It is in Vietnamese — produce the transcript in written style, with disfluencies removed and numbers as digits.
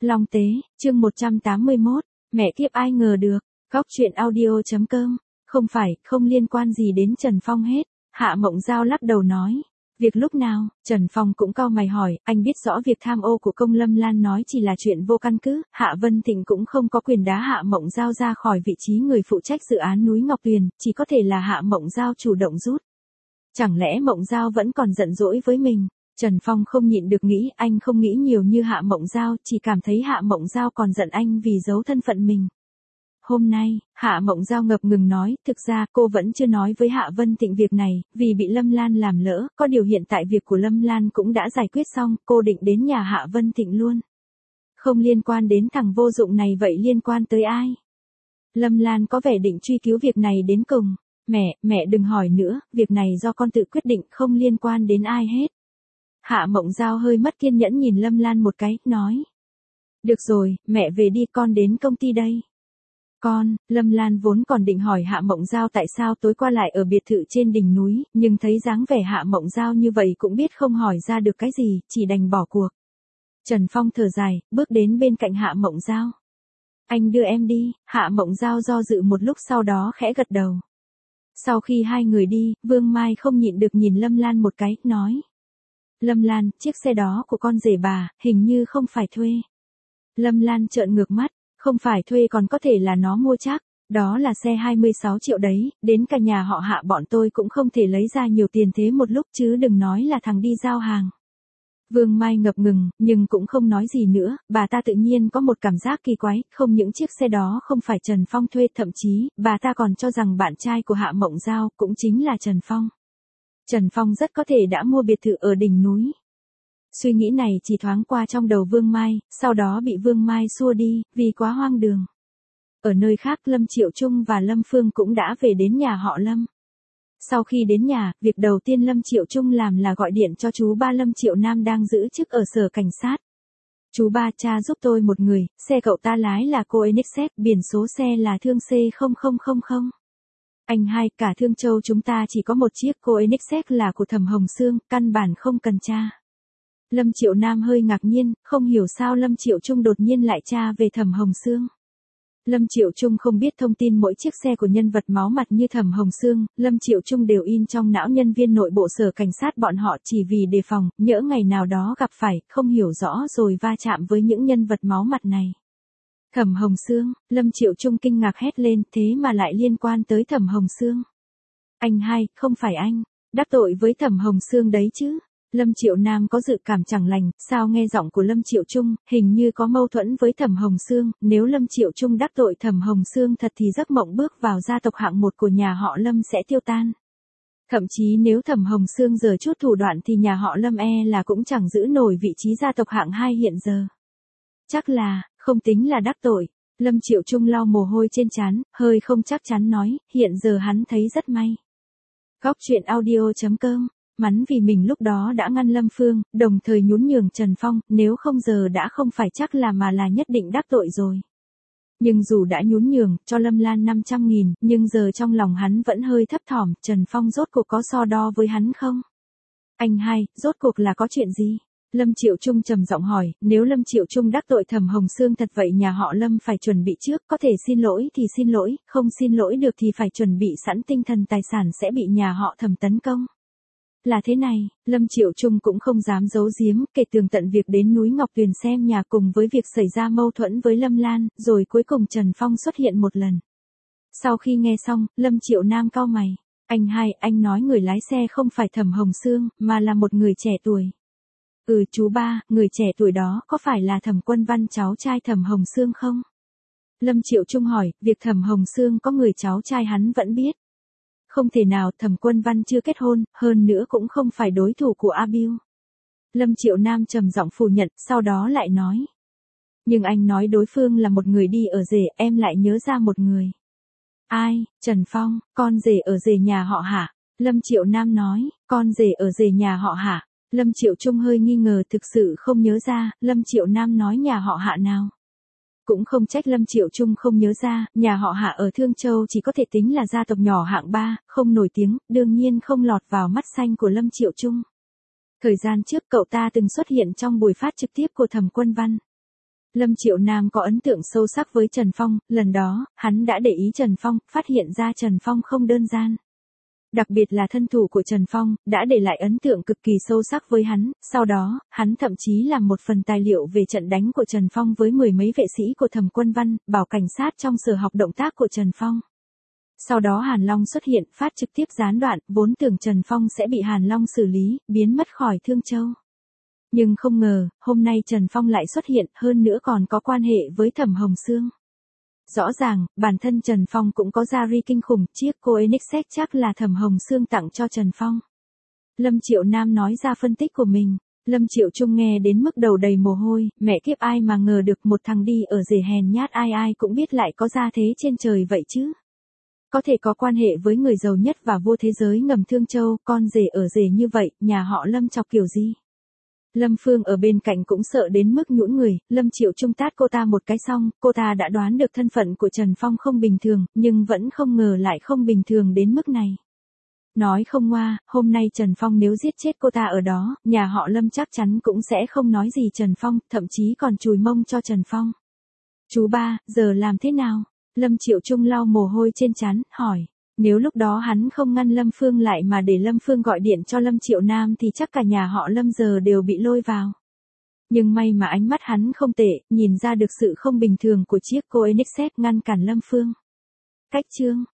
Long Tế, chương 181, mẹ kiếp ai ngờ được, góc chuyện audio.com, không liên quan gì đến Trần Phong hết, Hạ Mộng Giao lắc đầu nói. Việc lúc nào, Trần Phong cũng cau mày hỏi, anh biết rõ việc tham ô của công Lâm Lan nói chỉ là chuyện vô căn cứ, Hạ Vân Thịnh cũng không có quyền đá Hạ Mộng Giao ra khỏi vị trí người phụ trách dự án núi Ngọc Tuyền, chỉ có thể là Hạ Mộng Giao chủ động rút. Chẳng lẽ Mộng Giao vẫn còn giận dỗi với mình? Trần Phong không nhịn được nghĩ, anh không nghĩ nhiều như Hạ Mộng Giao, chỉ cảm thấy Hạ Mộng Giao còn giận anh vì giấu thân phận mình. Hôm nay, Hạ Mộng Giao ngập ngừng nói, thực ra cô vẫn chưa nói với Hạ Vân Thịnh việc này, vì bị Lâm Lan làm lỡ, có điều hiện tại việc của Lâm Lan cũng đã giải quyết xong, cô định đến nhà Hạ Vân Thịnh luôn. Không liên quan đến thằng vô dụng này vậy liên quan tới ai? Lâm Lan có vẻ định truy cứu việc này đến cùng. Mẹ đừng hỏi nữa, việc này do con tự quyết định, không liên quan đến ai hết. Hạ Mộng Giao hơi mất kiên nhẫn nhìn Lâm Lan một cái, nói. Được rồi, mẹ về đi, con đến công ty đây. Lâm Lan vốn còn định hỏi Hạ Mộng Giao tại sao tối qua lại ở biệt thự trên đỉnh núi, nhưng thấy dáng vẻ Hạ Mộng Giao như vậy cũng biết không hỏi ra được cái gì, chỉ đành bỏ cuộc. Trần Phong thở dài, bước đến bên cạnh Hạ Mộng Giao. Anh đưa em đi, Hạ Mộng Giao do dự một lúc sau đó khẽ gật đầu. Sau khi hai người đi, Vương Mai không nhịn được nhìn Lâm Lan một cái, nói. Lâm Lan, chiếc xe đó của con rể bà, hình như không phải thuê. Lâm Lan trợn ngược mắt, không phải thuê còn có thể là nó mua chắc, đó là xe 26 triệu đấy, đến cả nhà họ Hạ bọn tôi cũng không thể lấy ra nhiều tiền thế một lúc chứ đừng nói là thằng đi giao hàng. Vương Mai ngập ngừng, nhưng cũng không nói gì nữa, bà ta tự nhiên có một cảm giác kỳ quái, không những chiếc xe đó không phải Trần Phong thuê, thậm chí, bà ta còn cho rằng bạn trai của Hạ Mộng Giao cũng chính là Trần Phong. Trần Phong rất có thể đã mua biệt thự ở đỉnh núi. Suy nghĩ này chỉ thoáng qua trong đầu Vương Mai, sau đó bị Vương Mai xua đi, vì quá hoang đường. Ở nơi khác Lâm Triệu Trung và Lâm Phương cũng đã về đến nhà họ Lâm. Sau khi đến nhà, việc đầu tiên Lâm Triệu Trung làm là gọi điện cho chú ba Lâm Triệu Nam đang giữ chức ở sở cảnh sát. Chú ba, cha giúp tôi một người, xe cậu ta lái là Koenigsegg, biển số xe là thương C0000. Anh hai, cả Thương Châu chúng ta chỉ có một chiếc Koenigsegg là của Thẩm Hồng Sương, căn bản không cần tra. Lâm Triệu Nam hơi ngạc nhiên, không hiểu sao Lâm Triệu Trung đột nhiên lại tra về Thẩm Hồng Sương. Lâm Triệu Trung không biết thông tin mỗi chiếc xe của nhân vật máu mặt như Thẩm Hồng Sương, Lâm Triệu Trung đều in trong não nhân viên nội bộ sở cảnh sát bọn họ chỉ vì đề phòng, nhỡ ngày nào đó gặp phải, không hiểu rõ rồi va chạm với những nhân vật máu mặt này. Thẩm Hồng Sương, Lâm Triệu Trung kinh ngạc hét lên, thế mà lại liên quan tới Thẩm Hồng Sương. Anh hai, không phải anh, đắc tội với Thẩm Hồng Sương đấy chứ. Lâm Triệu Nam có dự cảm chẳng lành, sao nghe giọng của Lâm Triệu Trung, hình như có mâu thuẫn với Thẩm Hồng Sương, nếu Lâm Triệu Trung đắc tội Thẩm Hồng Sương thật thì giấc mộng bước vào gia tộc hạng 1 của nhà họ Lâm sẽ tiêu tan. Thậm chí nếu Thẩm Hồng Sương giở chút thủ đoạn thì nhà họ Lâm là cũng chẳng giữ nổi vị trí gia tộc hạng 2 hiện giờ. Chắc là, không tính là đắc tội. Lâm Triệu Trung lau mồ hôi trên trán, hơi không chắc chắn nói, hiện giờ hắn thấy rất may. Góc chuyện audio.com, mắn vì mình lúc đó đã ngăn Lâm Phương, đồng thời nhún nhường Trần Phong, nếu không giờ đã không phải chắc là mà là nhất định đắc tội rồi. Nhưng dù đã nhún nhường, cho Lâm Lan 500.000, nhưng giờ trong lòng hắn vẫn hơi thấp thỏm, Trần Phong rốt cuộc có so đo với hắn không? Anh hai, rốt cuộc là có chuyện gì? Lâm Triệu Trung trầm giọng hỏi, nếu Lâm Triệu Trung đắc tội Thẩm Hồng Sương thật vậy nhà họ Lâm phải chuẩn bị trước, có thể xin lỗi thì xin lỗi, không xin lỗi được thì phải chuẩn bị sẵn tinh thần tài sản sẽ bị nhà họ Thẩm tấn công. Là thế này, Lâm Triệu Trung cũng không dám giấu giếm, kể tường tận việc đến núi Ngọc Tuyền xem nhà cùng với việc xảy ra mâu thuẫn với Lâm Lan, rồi cuối cùng Trần Phong xuất hiện một lần. Sau khi nghe xong, Lâm Triệu Nam cau mày, anh hai, anh nói người lái xe không phải Thẩm Hồng Sương, mà là một người trẻ tuổi. Chú ba, người trẻ tuổi đó có phải là Thẩm Quân Văn cháu trai Thẩm Hồng Sương không? Lâm Triệu Trung hỏi, việc Thẩm Hồng Sương có người cháu trai hắn vẫn biết. Không thể nào, Thẩm Quân Văn chưa kết hôn, hơn nữa cũng không phải đối thủ của A Bưu. Lâm Triệu Nam trầm giọng phủ nhận, sau đó lại nói. Nhưng anh nói đối phương là một người đi ở rể, em lại nhớ ra một người. Ai, Trần Phong, con rể ở rể nhà họ Hạ. Lâm Triệu Nam nói, con rể ở rể nhà họ Hạ. Lâm Triệu Trung hơi nghi ngờ thực sự không nhớ ra, Lâm Triệu Nam nói nhà họ Hạ nào. Cũng không trách Lâm Triệu Trung không nhớ ra, nhà họ Hạ ở Thương Châu chỉ có thể tính là gia tộc nhỏ hạng 3, không nổi tiếng, đương nhiên không lọt vào mắt xanh của Lâm Triệu Trung. Thời gian trước cậu ta từng xuất hiện trong buổi phát trực tiếp của Thẩm Quân Văn. Lâm Triệu Nam có ấn tượng sâu sắc với Trần Phong, lần đó, hắn đã để ý Trần Phong, phát hiện ra Trần Phong không đơn giản. Đặc biệt là thân thủ của Trần Phong, đã để lại ấn tượng cực kỳ sâu sắc với hắn, sau đó, hắn thậm chí làm một phần tài liệu về trận đánh của Trần Phong với mười mấy vệ sĩ của Thẩm Quân Văn, bảo cảnh sát trong sở học động tác của Trần Phong. Sau đó Hàn Long xuất hiện, phát trực tiếp gián đoạn, vốn tưởng Trần Phong sẽ bị Hàn Long xử lý, biến mất khỏi Thương Châu. Nhưng không ngờ, hôm nay Trần Phong lại xuất hiện, hơn nữa còn có quan hệ với Thẩm Hồng Sương. Rõ ràng, bản thân Trần Phong cũng có gia ri kinh khủng, chiếc Koenigsegg chắc là Thẩm Hồng Sương tặng cho Trần Phong. Lâm Triệu Nam nói ra phân tích của mình. Lâm Triệu Trung nghe đến mức đầu đầy mồ hôi, mẹ kiếp ai mà ngờ được một thằng đi ở rể hèn nhát ai ai cũng biết lại có gia thế trên trời vậy chứ. Có thể có quan hệ với người giàu nhất và vua thế giới ngầm Thương Châu, con rể ở rể như vậy, nhà họ Lâm chọc kiểu gì? Lâm Phương ở bên cạnh cũng sợ đến mức nhũn người, Lâm Triệu Trung tát cô ta một cái xong, cô ta đã đoán được thân phận của Trần Phong không bình thường, nhưng vẫn không ngờ lại không bình thường đến mức này. Nói không ngoa, hôm nay Trần Phong nếu giết chết cô ta ở đó, nhà họ Lâm chắc chắn cũng sẽ không nói gì Trần Phong, thậm chí còn chùi mông cho Trần Phong. Chú ba, giờ làm thế nào? Lâm Triệu Trung lau mồ hôi trên trán, hỏi. Nếu lúc đó hắn không ngăn Lâm Phương lại mà để Lâm Phương gọi điện cho Lâm Triệu Nam thì chắc cả nhà họ Lâm giờ đều bị lôi vào. Nhưng may mà ánh mắt hắn không tệ, nhìn ra được sự không bình thường của chiếc Koenigsegg ngăn cản Lâm Phương. Cách chương